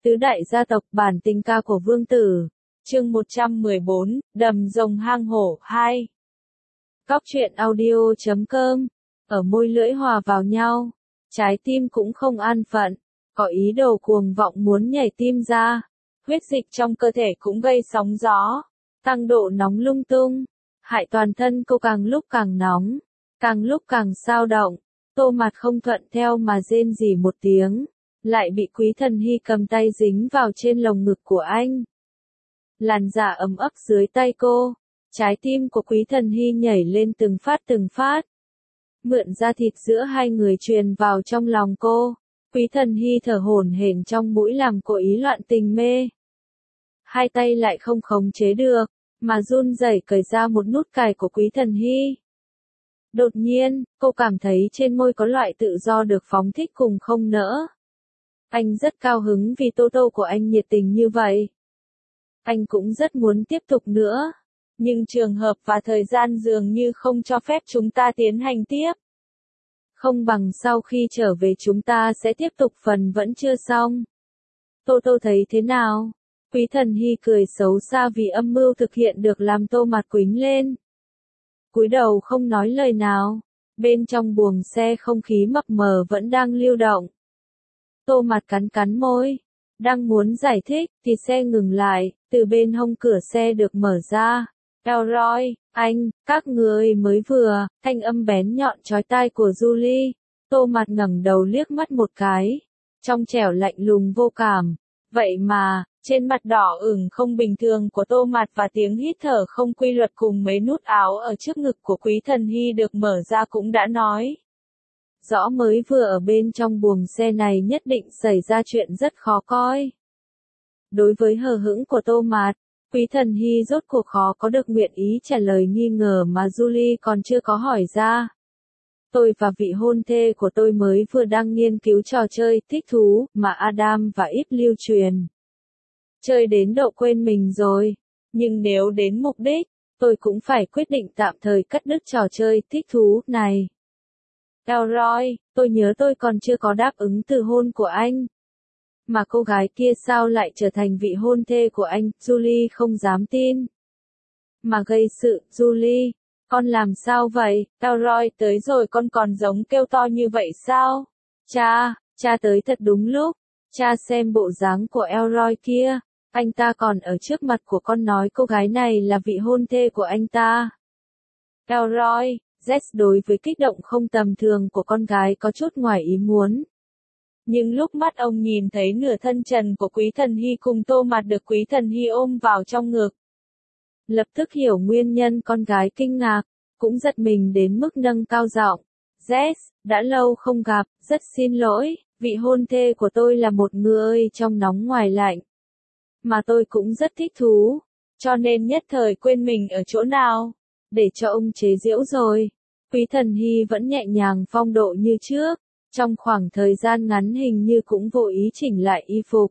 Tứ đại gia tộc bản tình ca của vương tử. Chương 114, Đầm rồng hang hổ 2. Cóc truyện audio.com. Ở môi lưỡi hòa vào nhau, trái tim cũng không an phận, có ý đồ cuồng vọng muốn nhảy tim ra. Huyết dịch trong cơ thể cũng gây sóng gió, tăng độ nóng lung tung, hại toàn thân cô càng lúc càng nóng, càng lúc càng xao động. Tô Mạt không thuận theo mà rên rỉ một tiếng, lại bị Quý Thần Hy cầm tay dính vào trên lồng ngực của anh. Làn da ấm ấp dưới tay cô, trái tim của Quý Thần Hy nhảy lên từng phát. Mượn da thịt giữa hai người truyền vào trong lòng cô, Quý Thần Hy thở hổn hển trong mũi làm cô ý loạn tình mê. Hai tay lại không khống chế được, mà run rẩy cởi ra một nút cài của Quý Thần Hy. Đột nhiên, cô cảm thấy trên môi có loại tự do được phóng thích cùng không nỡ. Anh rất cao hứng vì Tô Tô của anh nhiệt tình như vậy. Anh cũng rất muốn tiếp tục nữa. Nhưng trường hợp và thời gian dường như không cho phép chúng ta tiến hành tiếp. Không bằng sau khi trở về chúng ta sẽ tiếp tục phần vẫn chưa xong. Tô Tô thấy thế nào? Quý Thần Hy cười xấu xa vì âm mưu thực hiện được làm Tô Mạt quĩnh lên. Cúi đầu không nói lời nào. Bên trong buồng xe không khí mập mờ vẫn đang lưu động. Tô Mạt cắn môi, đang muốn giải thích thì xe ngừng lại, từ bên hông cửa xe được mở ra. Elroy, anh, các người mới vừa, thanh âm bén nhọn chói tai của Julie. Tô Mạt ngẩng đầu liếc mắt một cái, trong trẻo lạnh lùng vô cảm. Vậy mà, trên mặt đỏ ửng không bình thường của Tô Mạt và tiếng hít thở không quy luật cùng mấy nút áo ở trước ngực của Quý Thần Hy được mở ra cũng đã nói. Rõ mới vừa ở bên trong buồng xe này nhất định xảy ra chuyện rất khó coi. Đối với hờ hững của Tô Mạt, Quý Thần Hy rốt cuộc khó có được nguyện ý trả lời nghi ngờ mà Julie còn chưa có hỏi ra. Tôi và vị hôn thê của tôi mới vừa đang nghiên cứu trò chơi thích thú mà Adam và Eve lưu truyền. Chơi đến độ quên mình rồi, nhưng nếu đến mục đích, tôi cũng phải quyết định tạm thời cắt đứt trò chơi thích thú này. Elroy, tôi nhớ tôi còn chưa có đáp ứng từ hôn của anh. Mà cô gái kia sao lại trở thành vị hôn thê của anh? Julie không dám tin. Mà gây sự, Julie, con làm sao vậy? Elroy tới rồi con còn giống kêu to như vậy sao? Cha tới thật đúng lúc. Cha xem bộ dáng của Elroy kia, anh ta còn ở trước mặt của con nói cô gái này là vị hôn thê của anh ta. Elroy, Jess đối với kích động không tầm thường của con gái có chút ngoài ý muốn. Nhưng lúc mắt ông nhìn thấy nửa thân trần của Quý Thần Hy cùng Tô Mạt được Quý Thần Hy ôm vào trong ngực. Lập tức hiểu nguyên nhân con gái kinh ngạc, cũng giật mình đến mức nâng cao giọng. Jess, đã lâu không gặp, rất xin lỗi, vị hôn thê của tôi là một người trong nóng ngoài lạnh. Mà tôi cũng rất thích thú, cho nên nhất thời quên mình ở chỗ nào, để cho ông chế giễu rồi. Quý Thần Hy vẫn nhẹ nhàng phong độ như trước, trong khoảng thời gian ngắn hình như cũng vô ý chỉnh lại y phục.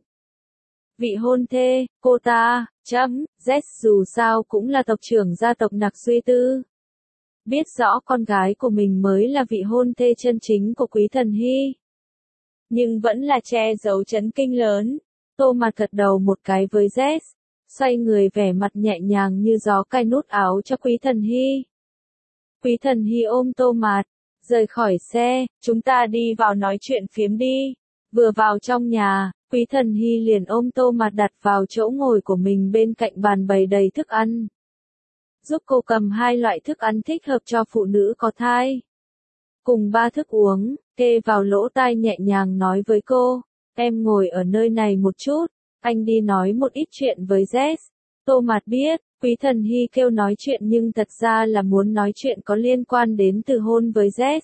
Vị hôn thê, cô ta, Jess dù sao cũng là tộc trưởng gia tộc Nặc Suy Tư. Biết rõ con gái của mình mới là vị hôn thê chân chính của Quý Thần Hy. Nhưng vẫn là che giấu chấn kinh lớn. Tô Mạt gật đầu một cái với Jess, xoay người vẻ mặt nhẹ nhàng như gió cài nút áo cho Quý Thần Hy. Quý Thần Hy ôm Tô Mạt, rời khỏi xe, chúng ta đi vào nói chuyện phiếm đi. Vừa vào trong nhà, Quý Thần Hy liền ôm Tô Mạt đặt vào chỗ ngồi của mình bên cạnh bàn bày đầy thức ăn. Giúp cô cầm 2 loại thức ăn thích hợp cho phụ nữ có thai. Cùng 3 thức uống, kê vào lỗ tai nhẹ nhàng nói với cô, em ngồi ở nơi này một chút, anh đi nói một ít chuyện với Jess. Tô Mạt biết, Quý Thần Hy kêu nói chuyện nhưng thật ra là muốn nói chuyện có liên quan đến từ hôn với Jess.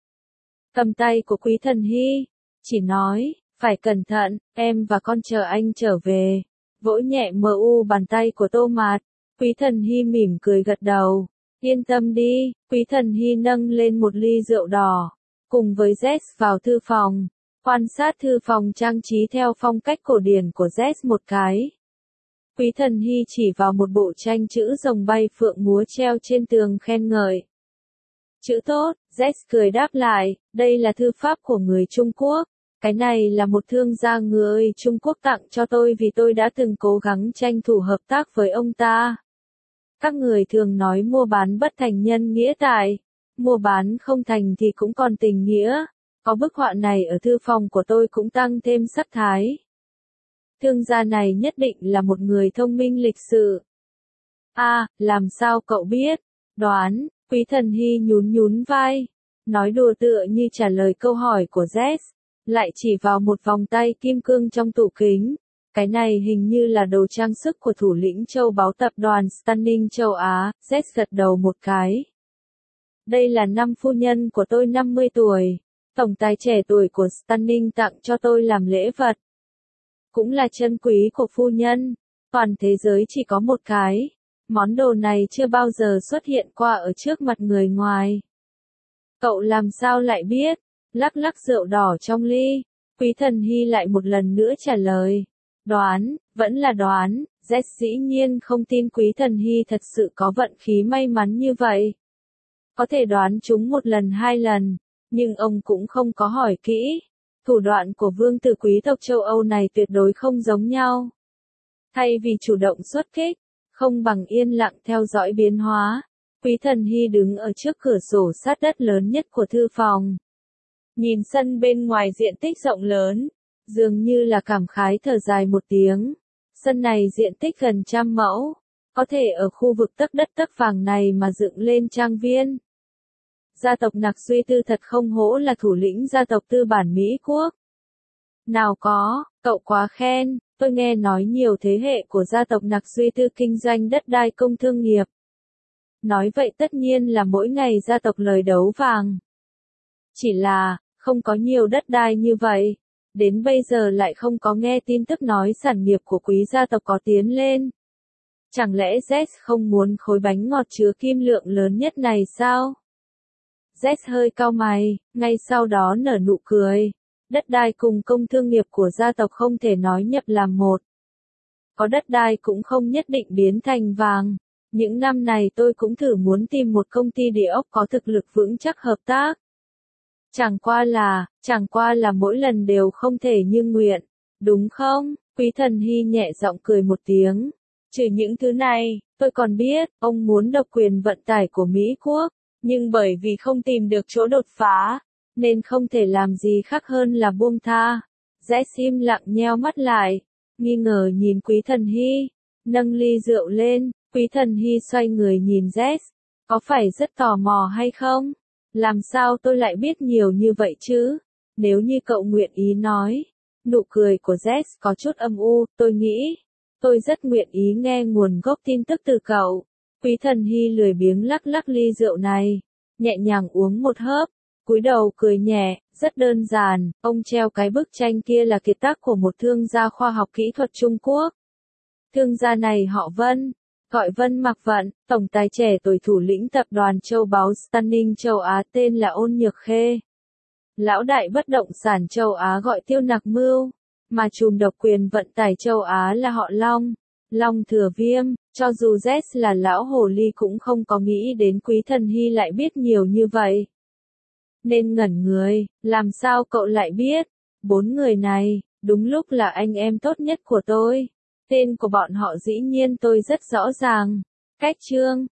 Cầm tay của Quý Thần Hy, chỉ nói, phải cẩn thận, em và con chờ anh trở về. Vỗ nhẹ bàn tay của Tô Mạt, Quý Thần Hy mỉm cười gật đầu. Yên tâm đi, Quý Thần Hy nâng lên một ly rượu đỏ, cùng với Jess vào thư phòng, quan sát thư phòng trang trí theo phong cách cổ điển của Jess một cái. Quý Thần Hy chỉ vào một bộ tranh chữ rồng bay phượng múa treo trên tường khen ngợi. Chữ tốt, Jess cười đáp lại, đây là thư pháp của người Trung Quốc, Cái này là một thương gia người Trung Quốc tặng cho tôi vì tôi đã từng cố gắng tranh thủ hợp tác với ông ta. Các người thường nói mua bán bất thành nhân nghĩa tại, mua bán không thành thì cũng còn tình nghĩa. Có bức họa này ở thư phòng của tôi cũng tăng thêm sắc thái. Thương gia này nhất định là một người thông minh lịch sự. Làm sao cậu biết? Đoán, Quý Thần Hy nhún nhún vai. Nói đùa tựa như trả lời câu hỏi của Jess. Lại chỉ vào một vòng tay kim cương trong tủ kính. Cái này hình như là đồ trang sức của thủ lĩnh châu báu tập đoàn Stunning châu Á. Jess gật đầu một cái. Đây là năm phu nhân của tôi 50 tuổi. Tổng tài trẻ tuổi của Stunning tặng cho tôi làm lễ vật. Cũng là chân quý của phu nhân. Toàn thế giới chỉ có một cái. Món đồ này chưa bao giờ xuất hiện qua ở trước mặt người ngoài. Cậu làm sao lại biết? Lắc lắc rượu đỏ trong ly. Quý Thần Hy lại một lần nữa trả lời. Đoán, vẫn là đoán. Jess dĩ nhiên không tin Quý Thần Hy thật sự có vận khí may mắn như vậy. Có thể đoán chúng một lần hai lần. Nhưng ông cũng không có hỏi kỹ. Thủ đoạn của vương tử quý tộc châu Âu này tuyệt đối không giống nhau. Thay vì chủ động xuất kích, không bằng yên lặng theo dõi biến hóa. Quý Thần Hy đứng ở trước cửa sổ sát đất lớn nhất của thư phòng. Nhìn sân bên ngoài diện tích rộng lớn, dường như là cảm khái thở dài một tiếng. Sân này diện tích gần 100 mẫu, có thể ở khu vực tấc đất tấc vàng này mà dựng lên trang viên. Gia tộc Nặc Duy Tư thật không hổ là thủ lĩnh gia tộc tư bản Mỹ Quốc. Nào có, cậu quá khen, tôi nghe nói nhiều thế hệ của gia tộc Nặc Duy Tư kinh doanh đất đai công thương nghiệp. Nói vậy tất nhiên là mỗi ngày gia tộc lời đấu vàng. Chỉ là, không có nhiều đất đai như vậy. Đến bây giờ lại không có nghe tin tức nói sản nghiệp của quý gia tộc có tiến lên. Chẳng lẽ Jess không muốn khối bánh ngọt chứa kim lượng lớn nhất này sao? Jess hơi cau mày, ngay sau đó nở nụ cười. Đất đai cùng công thương nghiệp của gia tộc không thể nói nhập làm một. Có đất đai cũng không nhất định biến thành vàng. Những năm này tôi cũng thử muốn tìm một công ty địa ốc có thực lực vững chắc hợp tác. Chẳng qua là mỗi lần đều không thể như nguyện, đúng không? Quý Thần Hy nhẹ giọng cười một tiếng. Trừ những thứ này, tôi còn biết, ông muốn độc quyền vận tải của Mỹ Quốc, nhưng bởi vì không tìm được chỗ đột phá, nên không thể làm gì khác hơn là buông tha. Jess im lặng nheo mắt lại, nghi ngờ nhìn Quý Thần Hy, nâng ly rượu lên. Quý Thần Hy xoay người nhìn Jess, có phải rất tò mò hay không? Làm sao tôi lại biết nhiều như vậy chứ? Nếu như cậu nguyện ý nói. Nụ cười của Jess có chút âm u, tôi nghĩ. Tôi rất nguyện ý nghe nguồn gốc tin tức từ cậu. Quý Thần Hy lười biếng lắc lắc ly rượu này, nhẹ nhàng uống một hớp, cúi đầu cười nhẹ, rất đơn giản, ông treo cái bức tranh kia là kiệt tác của một thương gia khoa học kỹ thuật Trung Quốc. Thương gia này họ Vân. Gọi Vân Mặc Vận, tổng tài trẻ tuổi thủ lĩnh tập đoàn châu báu Stunning châu Á tên là Ôn Nhược Khê. Lão đại bất động sản châu Á gọi Tiêu Nặc Mưu, mà trùm độc quyền vận tải châu Á là họ Long, Long Thừa Viêm. Cho dù Jess là lão hồ ly cũng không có nghĩ đến Quý Thần Hy lại biết nhiều như vậy. Nên ngẩn người, làm sao cậu lại biết? 4 người này, đúng lúc là anh em tốt nhất của tôi. Tên của bọn họ dĩ nhiên tôi rất rõ ràng. Cách chương